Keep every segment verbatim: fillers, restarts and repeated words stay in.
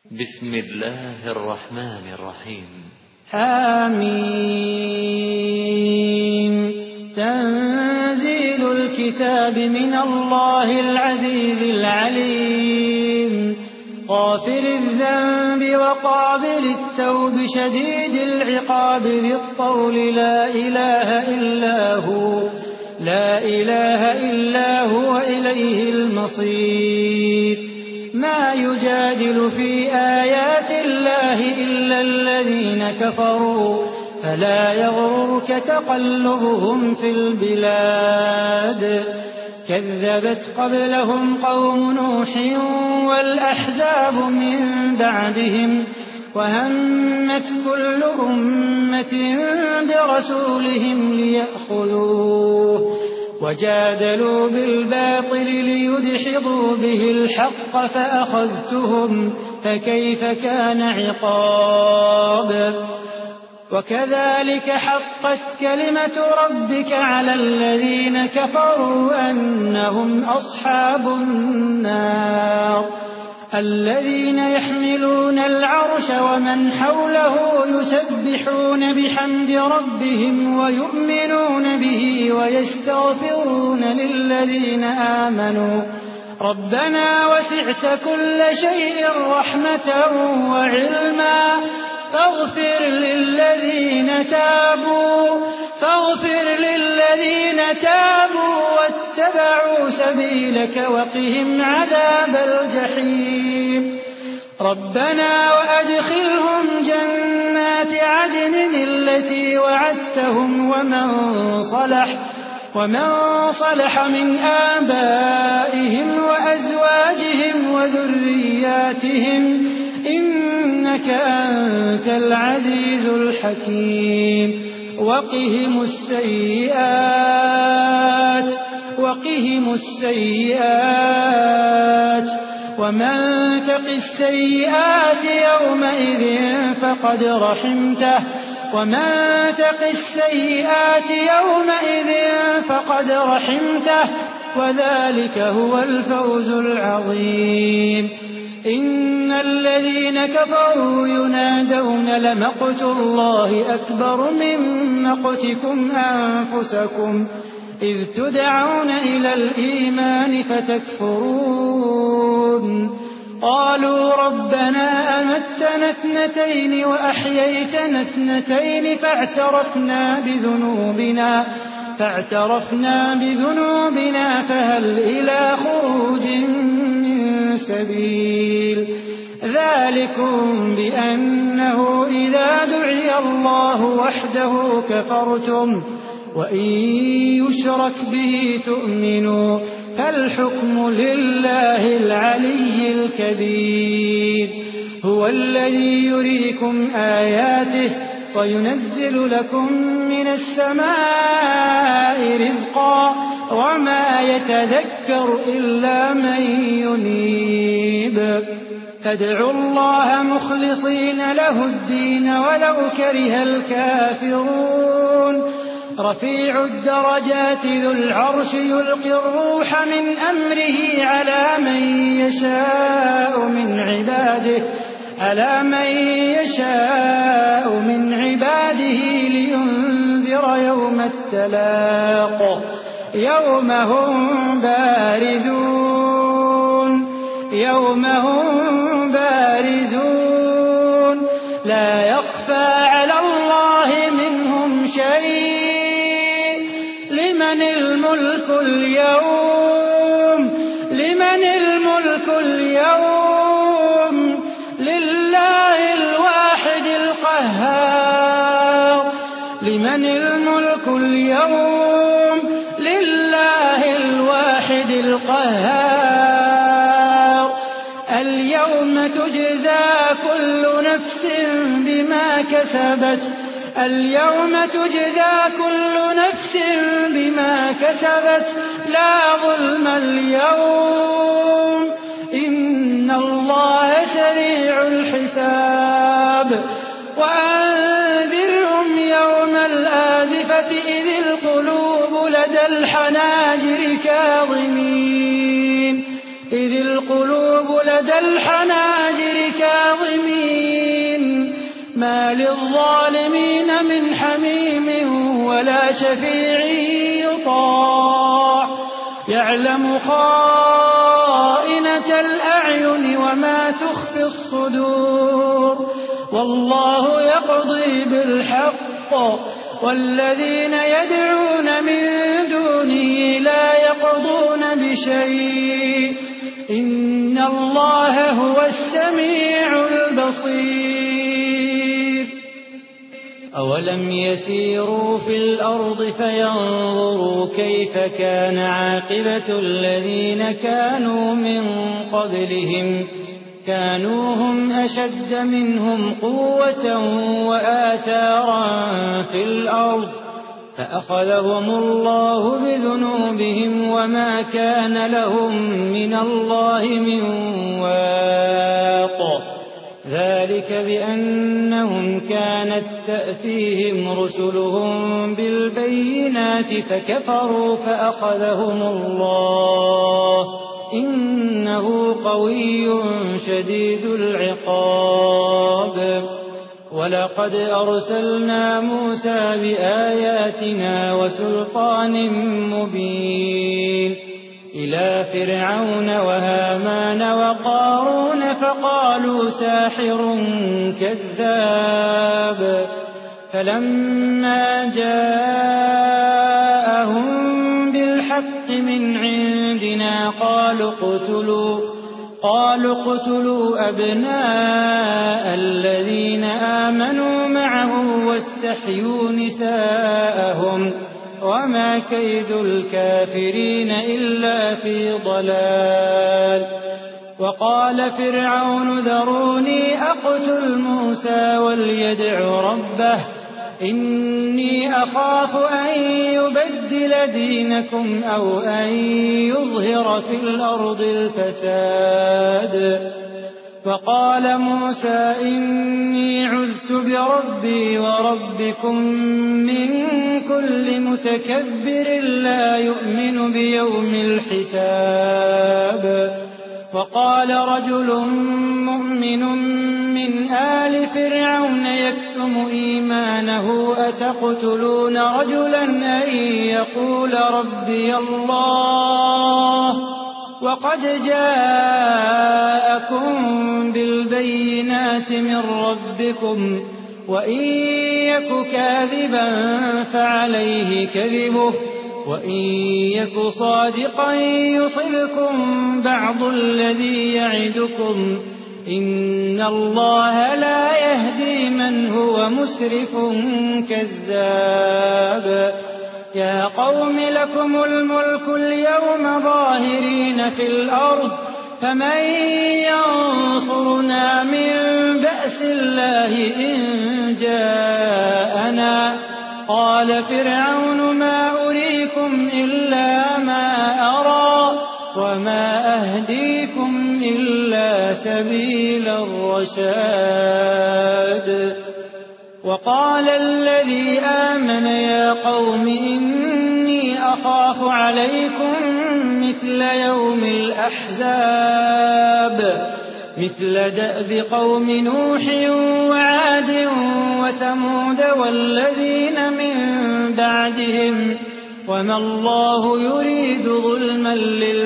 بسم الله الرحمن الرحيم. حميم. تنزيل الكتاب من الله العزيز العليم، غافر الذنب وقابل التوب شديد العقاب ذي الطول لا إله إلا هو لا إله إلا هو إليه المصير. ما يجادل في آيات الله إلا الذين كفروا فلا يغررك تقلبهم في البلاد. كذبت قبلهم قوم نوح والأحزاب من بعدهم، وهمت كل أمة برسولهم ليأخذوه، وجادلوا بالباطل ليدحضوا به الحق فأخذتهم فكيف كان عقاب. وكذلك حقت كلمة ربك على الذين كفروا أنهم أصحاب النار. الذين يحملون العرش ومن حوله يسبحون بحمد ربهم ويؤمنون به ويستغفرون للذين آمنوا ربنا وسعت كل شيء رحمة وعلما فاغفر للذين تابوا فاغفر للذين تابوا واتبعوا سبيلك وقهم عذاب الجحيم. ربنا وأدخلهم جنات عدن التي وعدتهم ومن صلح ومن صلح من آبائهم وأزواجهم وذرياتهم إنك أنت العزيز الحكيم. وقهم السيئات وقهم السيئات ومن تق السيئات يومئذ فقد رحمته ومن تق السيئات يومئذ فقد رحمته وذلك هو الفوز العظيم. إن الذين كفروا ينادون لمقت الله أكبر من مقتكم أنفسكم إذ تدعون إلى الإيمان فتكفرون. قالوا ربنا أمتنا اثنتين وأحييتنا اثنتين فاعترفنا بذنوبنا فاعترفنا بذنوبنا فهل إلى خروج من سبيل. ذلكم بأنه إذا دعي الله وحده كفرتم وإن يشرك به تؤمنوا فالحكم لله العلي الكبير. هو الذي يريكم آياته وينزل لكم من السماء رزقا وما يتذكر إلا من ينيب. فادعوا الله مخلصين له الدين ولو كره الكافرون. رفيع الدرجات ذو العرش يلقي الروح من أمره على من يشاء من عباده على من يشاء من عباده لينذر يوم التلاق يوم هم بارزون يوم هم بارزون لا يخفى على الله منهم شيء. لمن الملك اليوم لمن الملك اليوم لله الواحد القهار. لمن الملك اليوم لله الواحد القهار. اليوم تجزى كل نفس بما كسبت اليوم تجزى كل نفس بما كسبت لا ظلم اليوم إن الله سريع الحساب. وأنذرهم يوم الآزفة إذ القلوب لدى الحناجر كاظمين إذ القلوب لدى الحناجر كاظمين ما للظالمين من حميم ولا شفيع يطاع يعلم خائنة الأعين وما تخفي الصدور والله يقضي بالحق والذين يدعون من دونه لا يقضون بشيء إن الله هو السميع البصير أولم يسيروا في الأرض فينظروا كيف كان عاقبة الذين كانوا من قبلهم كانوا هم أشد منهم قوة وآثارا في الأرض فأخذهم الله بذنوبهم وما كان لهم من الله من واق ذلك بأنهم كانت تأتيهم رسلهم بالبينات فكفروا فأخذهم الله إنه قوي شديد العقاب ولقد أرسلنا موسى بآياتنا وسلطان مبين إلى فرعون وهامان وقارون فقالوا ساحر كذاب فلما جاءهم بالحق من عندنا قالوا اقتلوا قالوا اقتلوا أبناء الذين آمنوا معه واستحيوا نساءهم وما كيد الكافرين إلا في ضلال وقال فرعون ذروني أقتل موسى وليدع ربه إني أخاف أن يبدل دينكم أو أن يظهر في الأرض الفساد فقال موسى إني عذت بربي وربكم من كل متكبر لا يؤمن بيوم الحساب فقال رجل مؤمن من آل فرعون يكتم إيمانه أتقتلون رجلا أن يقول ربي الله وقد جاءكم بالبينات من ربكم وإن يك كاذبا فعليه كذبه وإن يك صادقا يصبكم بعض الذي يعدكم إن الله لا يهدي من هو مسرف كذاب يا قوم لكم الملك اليوم ظاهرين في الأرض فمن ينصرنا من بأس الله إن جاءنا قال فرعون ما أريكم إلا ما أرى وما أهديكم إلا سبيل الرشاد وقال الذي آمن يا قوم إني أخاف عليكم مثل يوم الأحزاب مثل دأب قوم نوح وعاد وثمود والذين من بعدهم وما الله يريد ظلما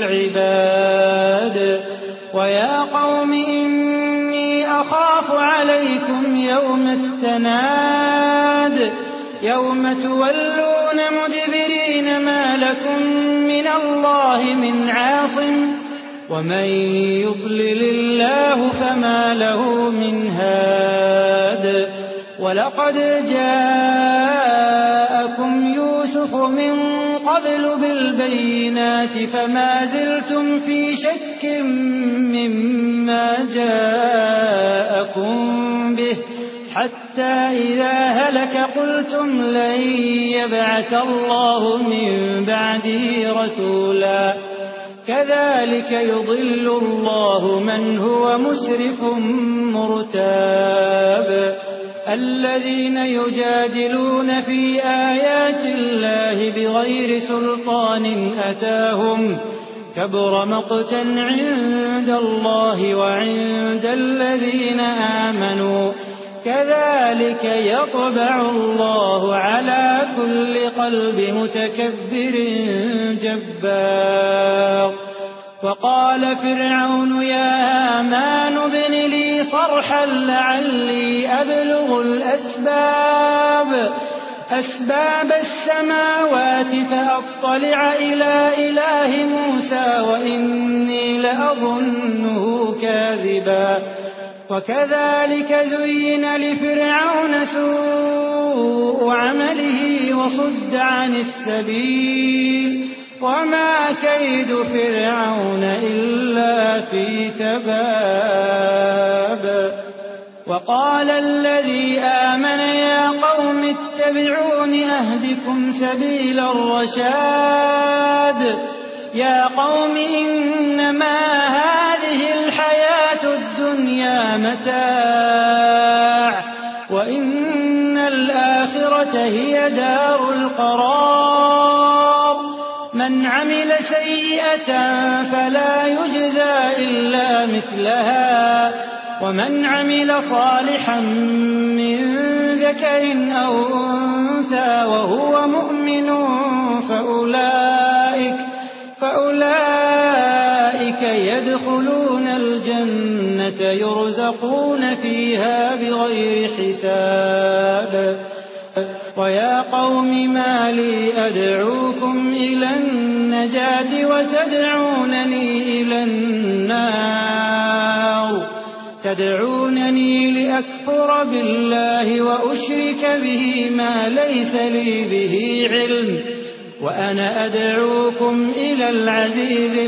للعباد ويا قوم إني أخاف عليكم يوم التناد يوم تولون مدبرين ما لكم من الله من عاصم ومن يضلل الله فما له من هاد ولقد جاءكم يوسف من قبل بالبينات فما زلتم في شك مما جاءكم به حتى إذا هلك قلتم لن يبعث الله من بعده رسولا كذلك يضل الله من هو مسرف مرتاب الذين يجادلون في آيات الله بغير سلطان أتاهم كبر مقتا عند الله وعند الذين آمنوا كذلك يطبع الله على كل قلب متكبر جبار. وقال فرعون يا هامان ابن لي صرحا لعلي أبلغ الأسباب أسباب السماوات فأطلع إلى إله موسى وإني لأظنه كاذبا. وكذلك زين لفرعون سوء عمله وصد عن السبيل وما كيد فرعون إلا في تباب. وقال الذي آمن يا قوم اتبعون أهدكم سبيل الرشاد. يا قوم إنما هذه الحياة الدنيا متاع وإن الآخرة هي دار القرار. من عمل سيئة فلا يجزى إلا مثلها ومن عمل صالحا من ذكر أو أنثى وهو مؤمن فأولئك, فأولئك يدخلون الجنة يرزقون فيها بغير حساب. ويا قوم ما لي أدعوكم إلى النجاة وتدعونني إلى النار تدعونني لأكفر بالله وأشرك به ما ليس لي به علم وأنا أدعوكم إلى العزيز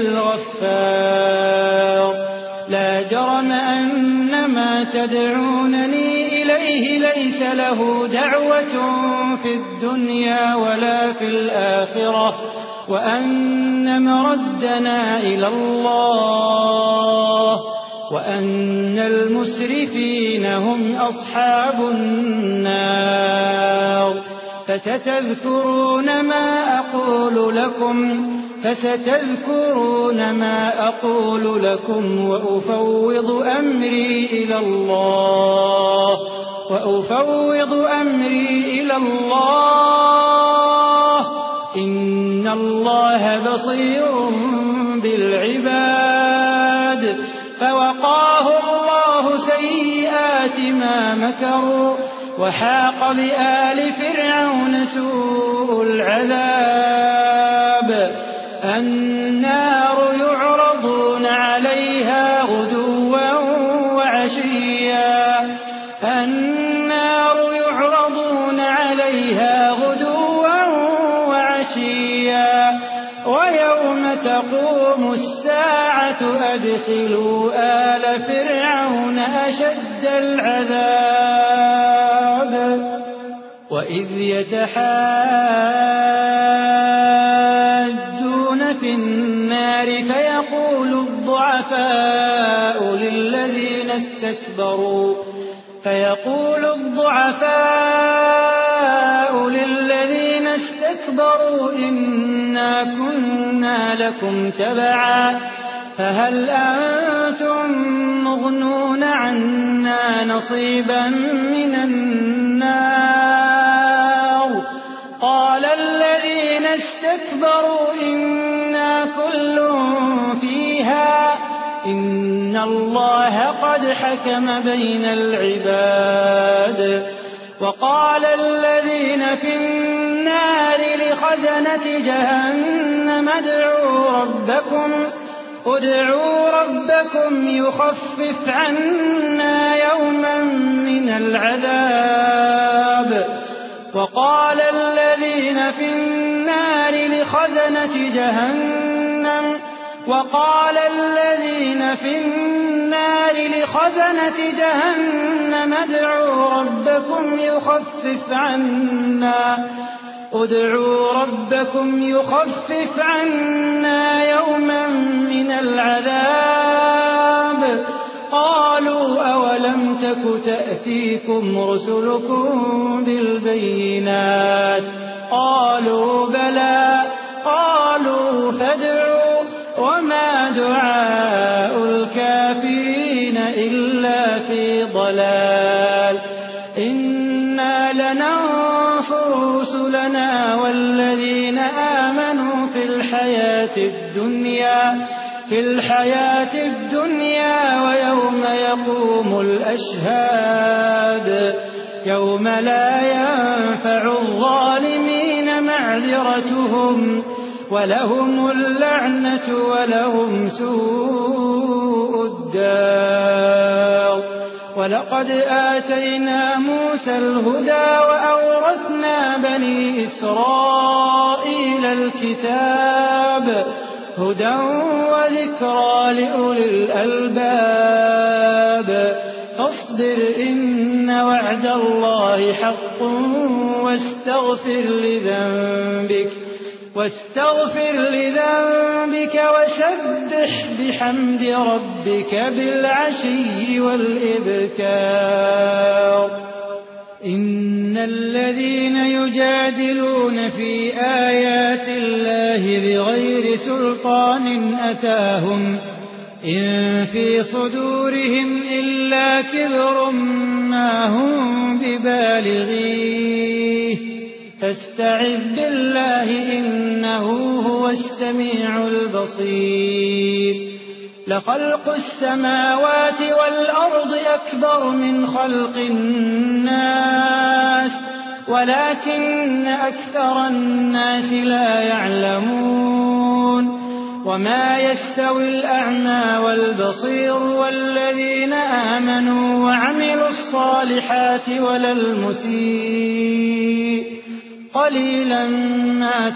الغفار. لا جرم أن ما تدعونني إليه ليس له دعوة في الدنيا ولا في الآخرة وأن مردنا إلى الله وأن المسرفين هم أصحاب النار. فستذكرون ما أقول لكم فستذكرون ما أقول لكم وأفوض أمري إلى الله وأفوض أمري إلى الله إن الله بصير بالعباد. فوقاه الله سيئات ما مكروا وحاق بآل فرعون سوء العذاب. النار يعرضون عليها غدوا وعشيا النار يعرضون عليها غدوا وعشيا ويوم تقوم الساعة أدخلوا آل فرعون أشد العذاب. وإذ يتحاجون في النار فيقول الضعفاء للذين استكبروا فيقول الضعفاء للذين استكبروا إنا كنا لكم تبعا فهل أنتم مغنون عنا نصيبا من النار. قال الذين استكبروا إنا كل فيها إن الله قد حكم بين العباد. وقال الذين في النار لخزنة جهنم ادعوا ربكم ادعوا ربكم يخفف عنا يوما من العذاب. وقال الذين في النار لخزنة جهنم وقال الذين في النار لخزنة جهنم ادعوا ربكم يخفف عنا ادعوا ربكم يخفف عنا يوما من العذاب. قالوا أولم تك تأتيكم رسلكم بالبينات قالوا بلى قالوا فادعوا وما دعاء الكافرين إلا في ضلال. الجبال إنا لننصر رسلنا والذين آمنوا في الحياة الدنيا في الحياة الدنيا ويوم يقوم الأشهاد يوم لا ينفع الظالمين معذرتهم ولهم اللعنة ولهم سوء الدار. ولقد آتينا موسى الهدى وأورثنا بني إسرائيل الكتاب هدى وذكرى لأولي الألباب. فاصبر إن وعد الله حق واستغفر لذنبك واستغفر لذنبك وسبح بحمد ربك بالعشي والإبكار. إن الذين يجادلون في آيات الله بغير سلطان أتاهم إن في صدورهم إلا كبر ما هم ببالغيه فاستعذ بالله إنه هو السميع البصير. لخلق السماوات والأرض أكبر من خلق الناس ولكن أكثر الناس لا يعلمون. وما يستوي الأعمى والبصير والذين آمنوا وعملوا الصالحات ولا المسيء قليلا ما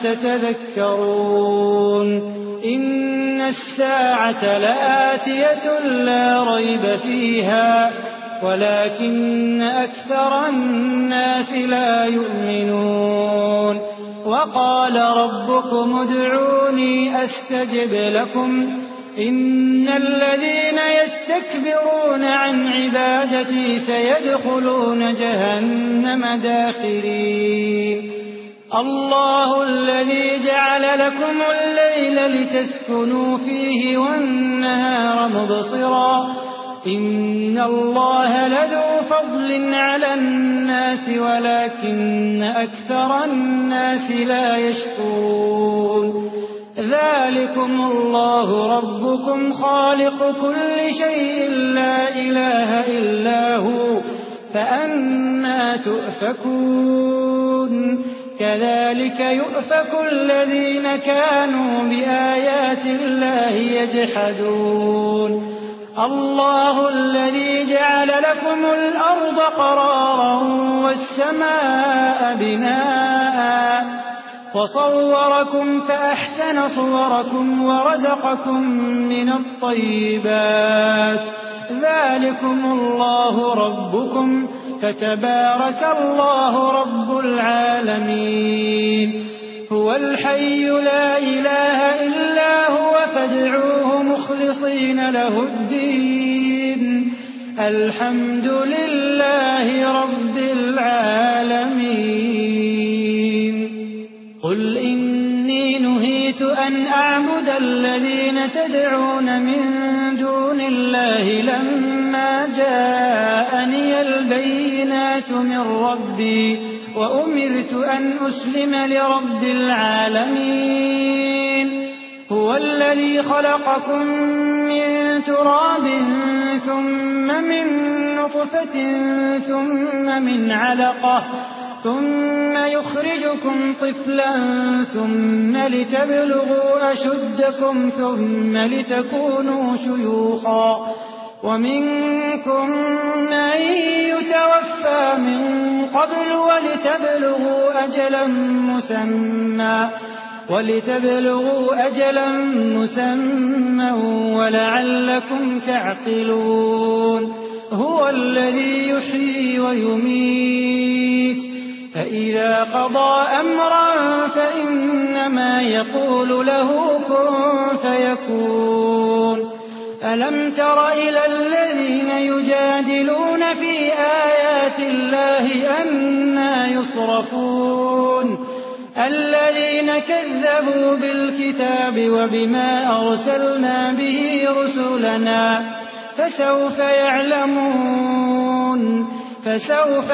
تتذكرون. إن الساعة لآتية لا ريب فيها ولكن أكثر الناس لا يؤمنون. وقال ربكم ادعوني أستجب لكم إن الذين يستكبرون عن عبادتي سيدخلون جهنم داخرين. الله الذي جعل لكم الليل لتسكنوا فيه والنهار مبصرا إن الله لذو فضل على الناس ولكن أكثر الناس لا يشكرون. ذلكم الله ربكم خالق كل شيء لا إله إلا هو فأنى تؤفكون. كذلك يؤفك الذين كانوا بآيات الله يجحدون. الله الذي جعل لكم الأرض قرارا والسماء بناء وصوركم فأحسن صوركم ورزقكم من الطيبات. ذلكم الله ربكم فتبارك الله رب العالمين. هو الحي لا إله إلا هو فادعوه مخلصين له الدين الحمد لله رب العالمين. قل إني نهيت أن أعبد الذين تدعون من دون الله لما جاءني البينات من ربي وأمرت أن أسلم لرب العالمين. هو الذي خلقكم من تراب ثم من نطفة ثم من علقة ثم يخرجكم طفلا ثم لتبلغوا أشدكم ثم لتكونوا شيوخا ومنكم من يتوفى من قبل ولتبلغوا أجلا مسمى ولتبلغوا أجلا مسمى ولعلكم تعقلون. هو الذي يحيي ويميت فإذا قضى أمرا فإنما يقول له كن فيكون. ألم تر إلى الذين يجادلون في آيات الله أنى يصرفون الذين كذبوا بالكتاب وبما أرسلنا به رسلنا فسوف يعلمون فسوف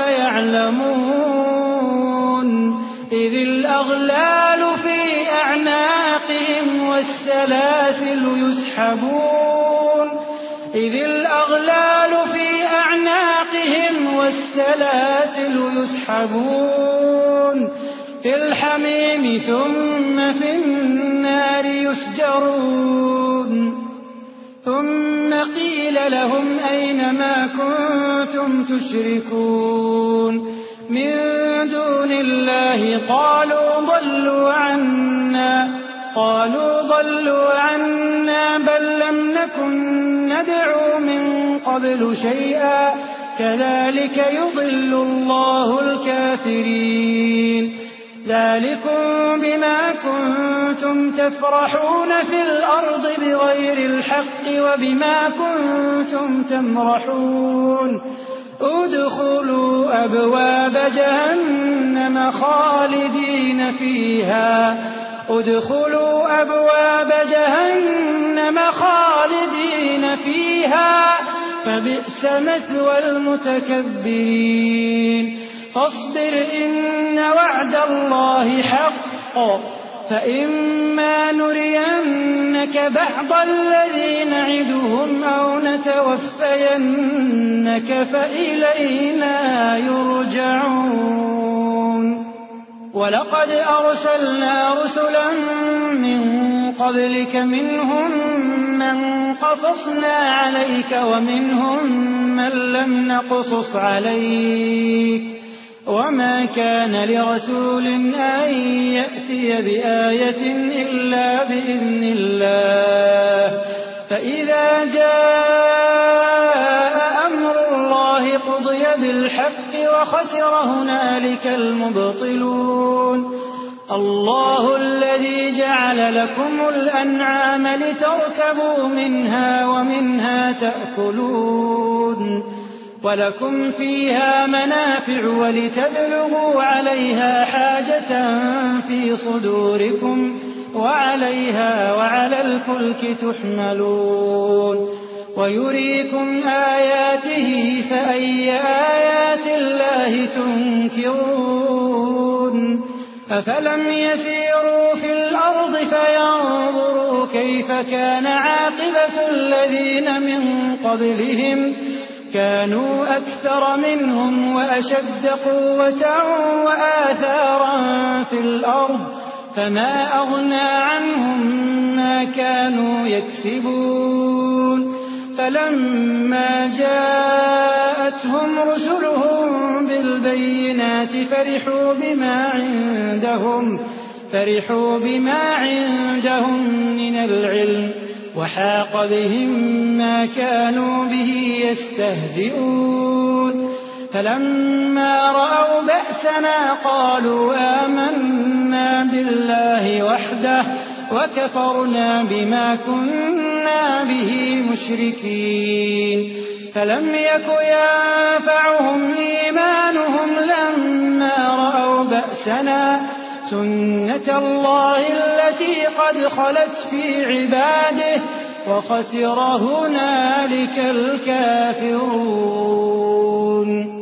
يعلمون إذ الأغلال في أعناقهم والسلاسل يسحبون إذ الأغلال في أعناقهم والسلاسل يسحبون في الحميم ثم في النار يسجرون ثم قيل لهم أين ما كنتم تشركون من دون الله قالوا ضلوا عنا قالوا ضلوا عنا بل لم نكن ندعو من قبل شيئا كذلك يضل الله الكافرين ذلكم بما كنتم تفرحون في الأرض بغير الحق وبما كنتم تمرحون ادخلوا أبواب جهنم خالدين فيها ادخلوا أبواب جهنم خالدين فيها فبئس مثوى المتكبرين فاصبر إن وعد الله حق فإما نرينك بعض الذي نعدهم أو نتوفينك فإلينا يرجعون ولقد أرسلنا رسلا من قبلك منهم من قصصنا عليك ومنهم من لم نقصص عليك وما كان لرسول أن يأتي بآية إلا بإذن الله فإذا جاء أمر الله قضي بالحق وخسر هنالك المبطلون الله الذي جعل لكم الأنعام لتركبوا منها ومنها تأكلون ولكم فيها منافع ولتبلغوا عليها حاجة في صدوركم وعليها وعلى الفلك تحملون ويريكم آياته فأي آيات الله تنكرون أفلم يسيروا في الأرض فينظروا كيف كان عاقبة الذين من قبلهم كانوا أكثر منهم وأشد قوة وآثارا في الأرض فما أغنى عنهم ما كانوا يكسبون فلما جاءتهم رسلهم بالبينات فرحوا بما عندهم فرحوا بما عندهم من العلم وحاق بهم ما كانوا به يستهزئون فلما رأوا بأسنا قالوا آمنا بالله وحده وكفرنا بما كنا به مشركين فلم يك ينفعهم إيمانهم لما رأوا بأسنا سنة الله التي قد خلت في عباده وخسر هنالك الكافرون